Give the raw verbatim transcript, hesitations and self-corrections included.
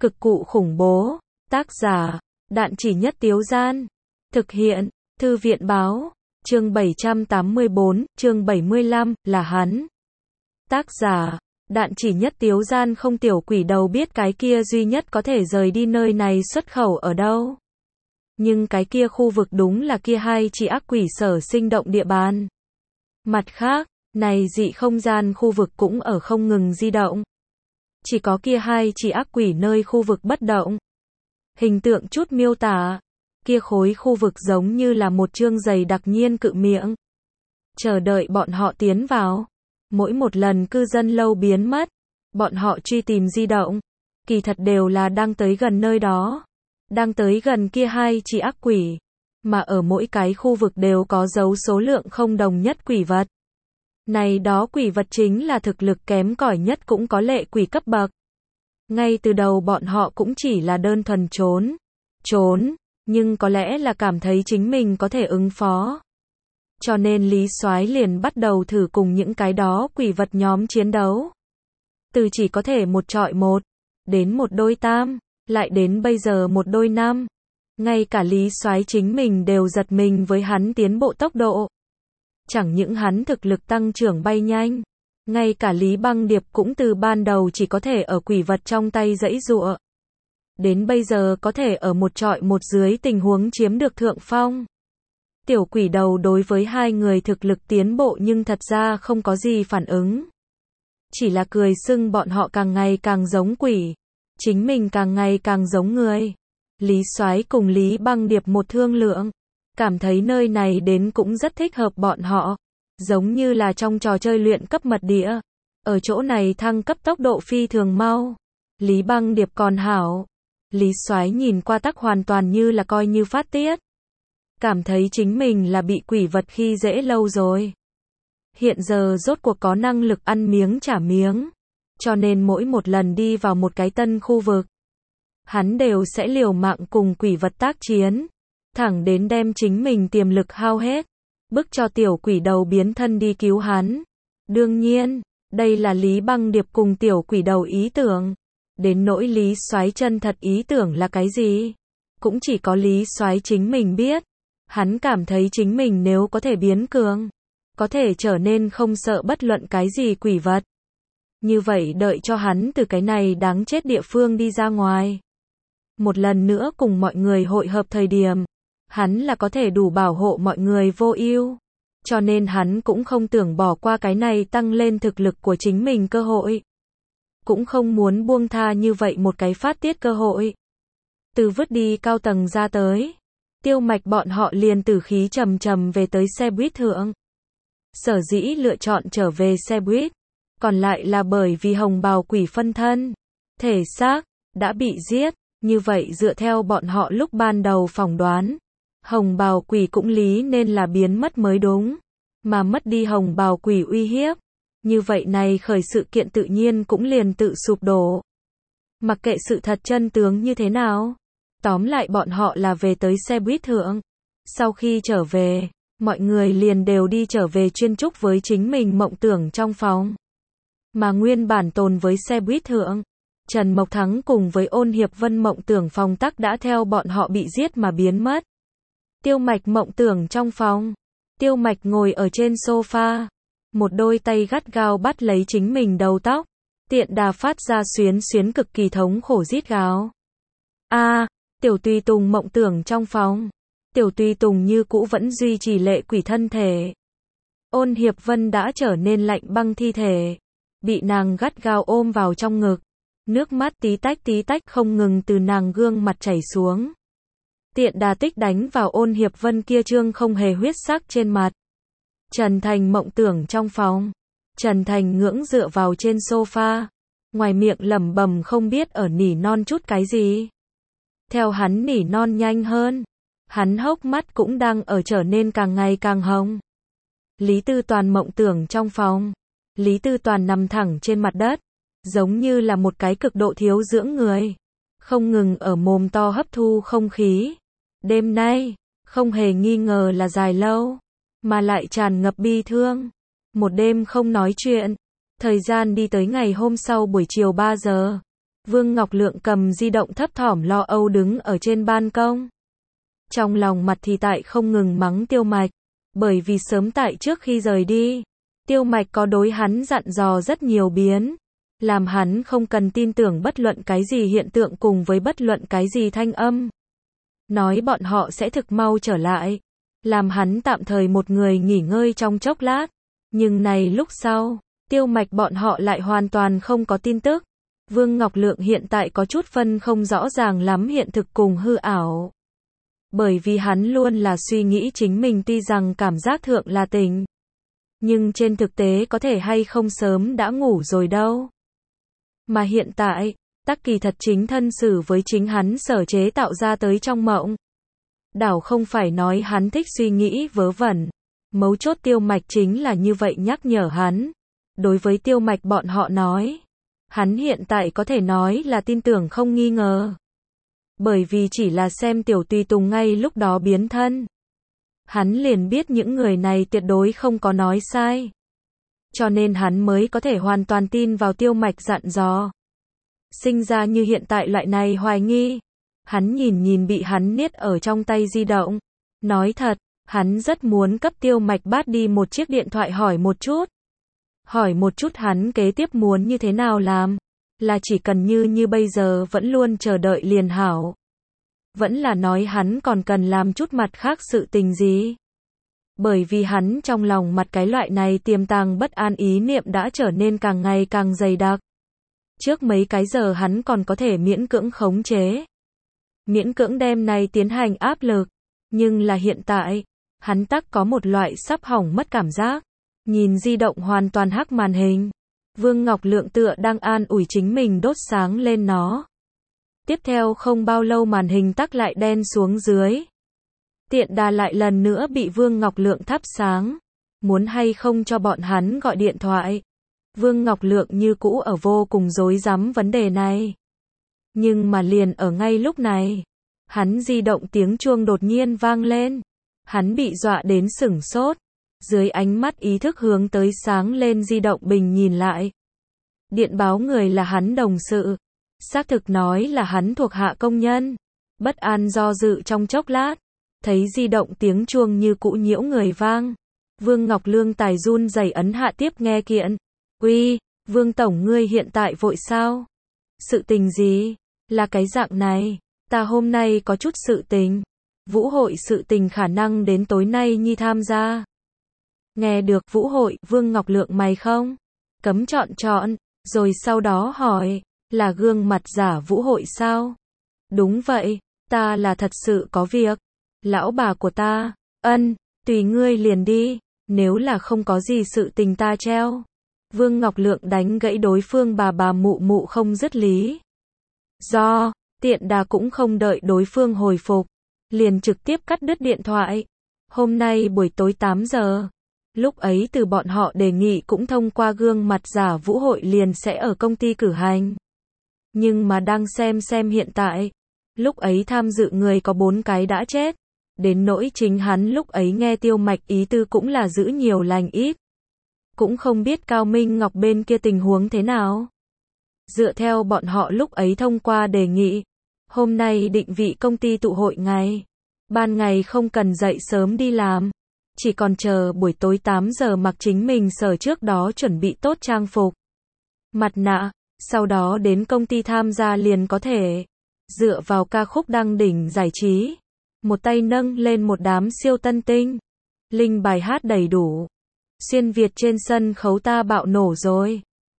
Cực cụ khủng bố. Tác giả, Đạn Chỉ Nhất Tiếu Gian. Thực hiện, Thư viện Báo. Chương bảy trăm tám mươi bốn, chương bảy mươi lăm, là hắn. Tác giả, Đạn Chỉ Nhất Tiếu Gian. Không, tiểu quỷ đầu biết cái kia duy nhất có thể rời đi nơi này xuất khẩu ở đâu. Nhưng cái kia khu vực đúng là kia hai chỉ ác quỷ sở sinh động địa bàn. Mặt khác, này dị không gian khu vực cũng ở không ngừng di động. Chỉ có kia hai chỉ ác quỷ nơi khu vực bất động. Hình tượng chút miêu tả, kia khối khu vực giống như là một chương dày đặc nhiên cự miệng. Chờ đợi bọn họ tiến vào. Mỗi một lần cư dân lâu biến mất, bọn họ truy tìm di động, kỳ thật đều là đang tới gần nơi đó. Đang tới gần kia hai chỉ ác quỷ. Mà ở mỗi cái khu vực đều có dấu số lượng không đồng nhất quỷ vật. Này đó quỷ vật chính là thực lực kém cỏi nhất cũng có lệ quỷ cấp bậc. Ngay từ đầu bọn họ cũng chỉ là đơn thuần trốn. Trốn, nhưng có lẽ là cảm thấy chính mình có thể ứng phó. Cho nên Lý Soái liền bắt đầu thử cùng những cái đó quỷ vật nhóm chiến đấu. Từ chỉ có thể một trọi một, đến một đôi tam, lại đến bây giờ một đôi năm. Ngay cả Lý Soái chính mình đều giật mình với hắn tiến bộ tốc độ. Chẳng những hắn thực lực tăng trưởng bay nhanh, ngay cả Lý Băng Điệp cũng từ ban đầu chỉ có thể ở quỷ vật trong tay giãy giụa, đến bây giờ có thể ở một trọi một dưới tình huống chiếm được thượng phong. Tiểu quỷ đầu đối với hai người thực lực tiến bộ nhưng thật ra không có gì phản ứng. Chỉ là cười xưng bọn họ càng ngày càng giống quỷ, chính mình càng ngày càng giống người. Lý Soái cùng Lý Băng Điệp một thương lượng, cảm thấy nơi này đến cũng rất thích hợp bọn họ, giống như là trong trò chơi luyện cấp mật địa. Ở chỗ này thăng cấp tốc độ phi thường mau. Lý Băng Điệp còn hảo. Lý Soái nhìn qua tắc hoàn toàn như là coi như phát tiết. Cảm thấy chính mình là bị quỷ vật khi dễ lâu rồi. Hiện giờ rốt cuộc có năng lực ăn miếng trả miếng. Cho nên mỗi một lần đi vào một cái tân khu vực, hắn đều sẽ liều mạng cùng quỷ vật tác chiến. Thẳng đến đem chính mình tiềm lực hao hết, bức cho tiểu quỷ đầu biến thân đi cứu hắn. Đương nhiên, đây là Lý Băng Điệp cùng tiểu quỷ đầu ý tưởng. Đến nỗi Lý Soái chân thật ý tưởng là cái gì, cũng chỉ có Lý Soái chính mình biết. Hắn cảm thấy chính mình nếu có thể biến cường, có thể trở nên không sợ bất luận cái gì quỷ vật. Như vậy đợi cho hắn từ cái này đáng chết địa phương đi ra ngoài, một lần nữa cùng mọi người hội hợp thời điểm, hắn là có thể đủ bảo hộ mọi người vô ưu. Cho nên hắn cũng không tưởng bỏ qua cái này tăng lên thực lực của chính mình cơ hội. Cũng không muốn buông tha như vậy một cái phát tiết cơ hội. Từ vứt đi cao tầng ra tới, Tiêu Mạch bọn họ liền tử khí trầm trầm về tới xe buýt thượng. Sở dĩ lựa chọn trở về xe buýt, còn lại là bởi vì hồng bào quỷ phân thân, thể xác, đã bị giết. Như vậy dựa theo bọn họ lúc ban đầu phỏng đoán, hồng bào quỷ cũng lý nên là biến mất mới đúng. Mà mất đi hồng bào quỷ uy hiếp, như vậy này khởi sự kiện tự nhiên cũng liền tự sụp đổ. Mặc kệ sự thật chân tướng như thế nào, tóm lại bọn họ là về tới xe buýt thượng. Sau khi trở về, mọi người liền đều đi trở về chuyên chúc với chính mình mộng tưởng trong phòng. Mà nguyên bản tồn với xe buýt thượng, Trần Mộc Thắng cùng với Ôn Hiệp Vân mộng tưởng phòng tắc đã theo bọn họ bị giết mà biến mất. Tiêu Mạch mộng tưởng trong phòng, Tiêu Mạch ngồi ở trên sofa, một đôi tay gắt gao bắt lấy chính mình đầu tóc, tiện đà phát ra xuyến xuyến cực kỳ thống khổ rít gào. A, à, Tiểu Tùy Tùng mộng tưởng trong phòng, Tiểu Tùy Tùng như cũ vẫn duy trì lệ quỷ thân thể. Ôn Hiệp Vân đã trở nên lạnh băng thi thể, bị nàng gắt gao ôm vào trong ngực. Nước mắt tí tách tí tách không ngừng từ nàng gương mặt chảy xuống. Tiện đà tích đánh vào Ôn Hiệp Vân kia trương không hề huyết sắc trên mặt. Trần Thành mộng tưởng trong phòng. Trần Thành ngưỡng dựa vào trên sofa, ngoài miệng lẩm bẩm không biết ở nỉ non chút cái gì. Theo hắn nỉ non nhanh hơn, hắn hốc mắt cũng đang ở trở nên càng ngày càng hồng. Lý Tư Toàn mộng tưởng trong phòng. Lý Tư Toàn nằm thẳng trên mặt đất, giống như là một cái cực độ thiếu dưỡng người, không ngừng ở mồm to hấp thu không khí. Đêm nay, không hề nghi ngờ là dài lâu, mà lại tràn ngập bi thương. Một đêm không nói chuyện, thời gian đi tới ngày hôm sau buổi chiều ba giờ. Vương Ngọc Lượng cầm di động thấp thỏm lo âu đứng ở trên ban công. Trong lòng mặt thì tại không ngừng mắng Tiêu Mạch, bởi vì sớm tại trước khi rời đi, Tiêu Mạch có đối hắn dặn dò rất nhiều biến, làm hắn không cần tin tưởng bất luận cái gì hiện tượng cùng với bất luận cái gì thanh âm. Nói bọn họ sẽ thực mau trở lại, làm hắn tạm thời một người nghỉ ngơi trong chốc lát. Nhưng này lúc sau, Tiêu Mạch bọn họ lại hoàn toàn không có tin tức. Vương Ngọc Lượng hiện tại có chút phân không rõ ràng lắm hiện thực cùng hư ảo. Bởi vì hắn luôn là suy nghĩ chính mình tuy rằng cảm giác thượng là tỉnh, nhưng trên thực tế có thể hay không sớm đã ngủ rồi đâu. Mà hiện tại, tắc kỳ thật chính thân xử với chính hắn sở chế tạo ra tới trong mộng. Đảo không phải nói hắn thích suy nghĩ vớ vẩn, mấu chốt Tiêu Mạch chính là như vậy nhắc nhở hắn. Đối với Tiêu Mạch bọn họ nói, hắn hiện tại có thể nói là tin tưởng không nghi ngờ. Bởi vì chỉ là xem Tiểu Tùy Tùng ngay lúc đó biến thân, hắn liền biết những người này tuyệt đối không có nói sai. Cho nên hắn mới có thể hoàn toàn tin vào Tiêu Mạch dặn dò. Sinh ra như hiện tại loại này hoài nghi. Hắn nhìn nhìn bị hắn niết ở trong tay di động. Nói thật, hắn rất muốn cấp Tiêu Mạch bắt đi một chiếc điện thoại hỏi một chút. Hỏi một chút hắn kế tiếp muốn như thế nào làm. Là chỉ cần như như bây giờ vẫn luôn chờ đợi liền hảo. Vẫn là nói hắn còn cần làm chút mặt khác sự tình gì. Bởi vì hắn trong lòng mặt cái loại này tiềm tàng bất an ý niệm đã trở nên càng ngày càng dày đặc. Trước mấy cái giờ hắn còn có thể miễn cưỡng khống chế. Miễn cưỡng đem này tiến hành áp lực. Nhưng là hiện tại, hắn tắc có một loại sắp hỏng mất cảm giác. Nhìn di động hoàn toàn hắc màn hình. Vương Ngọc Lượng tựa đang an ủi chính mình đốt sáng lên nó. Tiếp theo không bao lâu màn hình tắc lại đen xuống dưới. Tiện đà lại lần nữa bị Vương Ngọc Lượng thắp sáng. Muốn hay không cho bọn hắn gọi điện thoại. Vương Ngọc Lượng như cũ ở vô cùng rối rắm vấn đề này. Nhưng mà liền ở ngay lúc này, hắn di động tiếng chuông đột nhiên vang lên. Hắn bị dọa đến sửng sốt. Dưới ánh mắt ý thức hướng tới sáng lên di động bình nhìn lại. Điện báo người là hắn đồng sự. Xác thực nói là hắn thuộc hạ công nhân. Bất an do dự trong chốc lát. Thấy di động tiếng chuông như cũ nhiễu người vang. Vương Ngọc Lương tài run rẩy ấn hạ tiếp nghe kiện. Uy, Vương Tổng ngươi hiện tại vội sao? Sự tình gì? Là cái dạng này. Ta hôm nay có chút sự tình. Vũ hội sự tình khả năng đến tối nay nhi tham gia. Nghe được vũ hội, Vương Ngọc Lượng mày không? Cấm chọn chọn. Rồi sau đó hỏi. Là gương mặt giả vũ hội sao? Đúng vậy. Ta là thật sự có việc. Lão bà của ta. Ân, tùy ngươi liền đi. Nếu là không có gì sự tình ta treo. Vương Ngọc Lượng đánh gãy đối phương bà bà mụ mụ không dứt lý. Do, tiện đà cũng không đợi đối phương hồi phục. Liền trực tiếp cắt đứt điện thoại. Hôm nay buổi tối tám giờ. Lúc ấy từ bọn họ đề nghị cũng thông qua gương mặt giả vũ hội liền sẽ ở công ty cử hành. Nhưng mà đang xem xem hiện tại. Lúc ấy tham dự người có bốn cái đã chết. Đến nỗi chính hắn lúc ấy nghe Tiêu Mạch ý tư cũng là giữ nhiều lành ít. Cũng không biết Cao Minh Ngọc bên kia tình huống thế nào. Dựa theo bọn họ lúc ấy thông qua đề nghị. Hôm nay định vị công ty tụ hội ngày. Ban ngày không cần dậy sớm đi làm. Chỉ còn chờ buổi tối tám giờ mặc chính mình sở trước đó chuẩn bị tốt trang phục. Mặt nạ. Sau đó đến công ty tham gia liền có thể. Dựa vào ca khúc đăng đỉnh giải trí. Một tay nâng lên một đám siêu tân tinh. Linh bài hát đầy đủ. Xuyên Việt trên sân khấu ta bạo nổ rồi.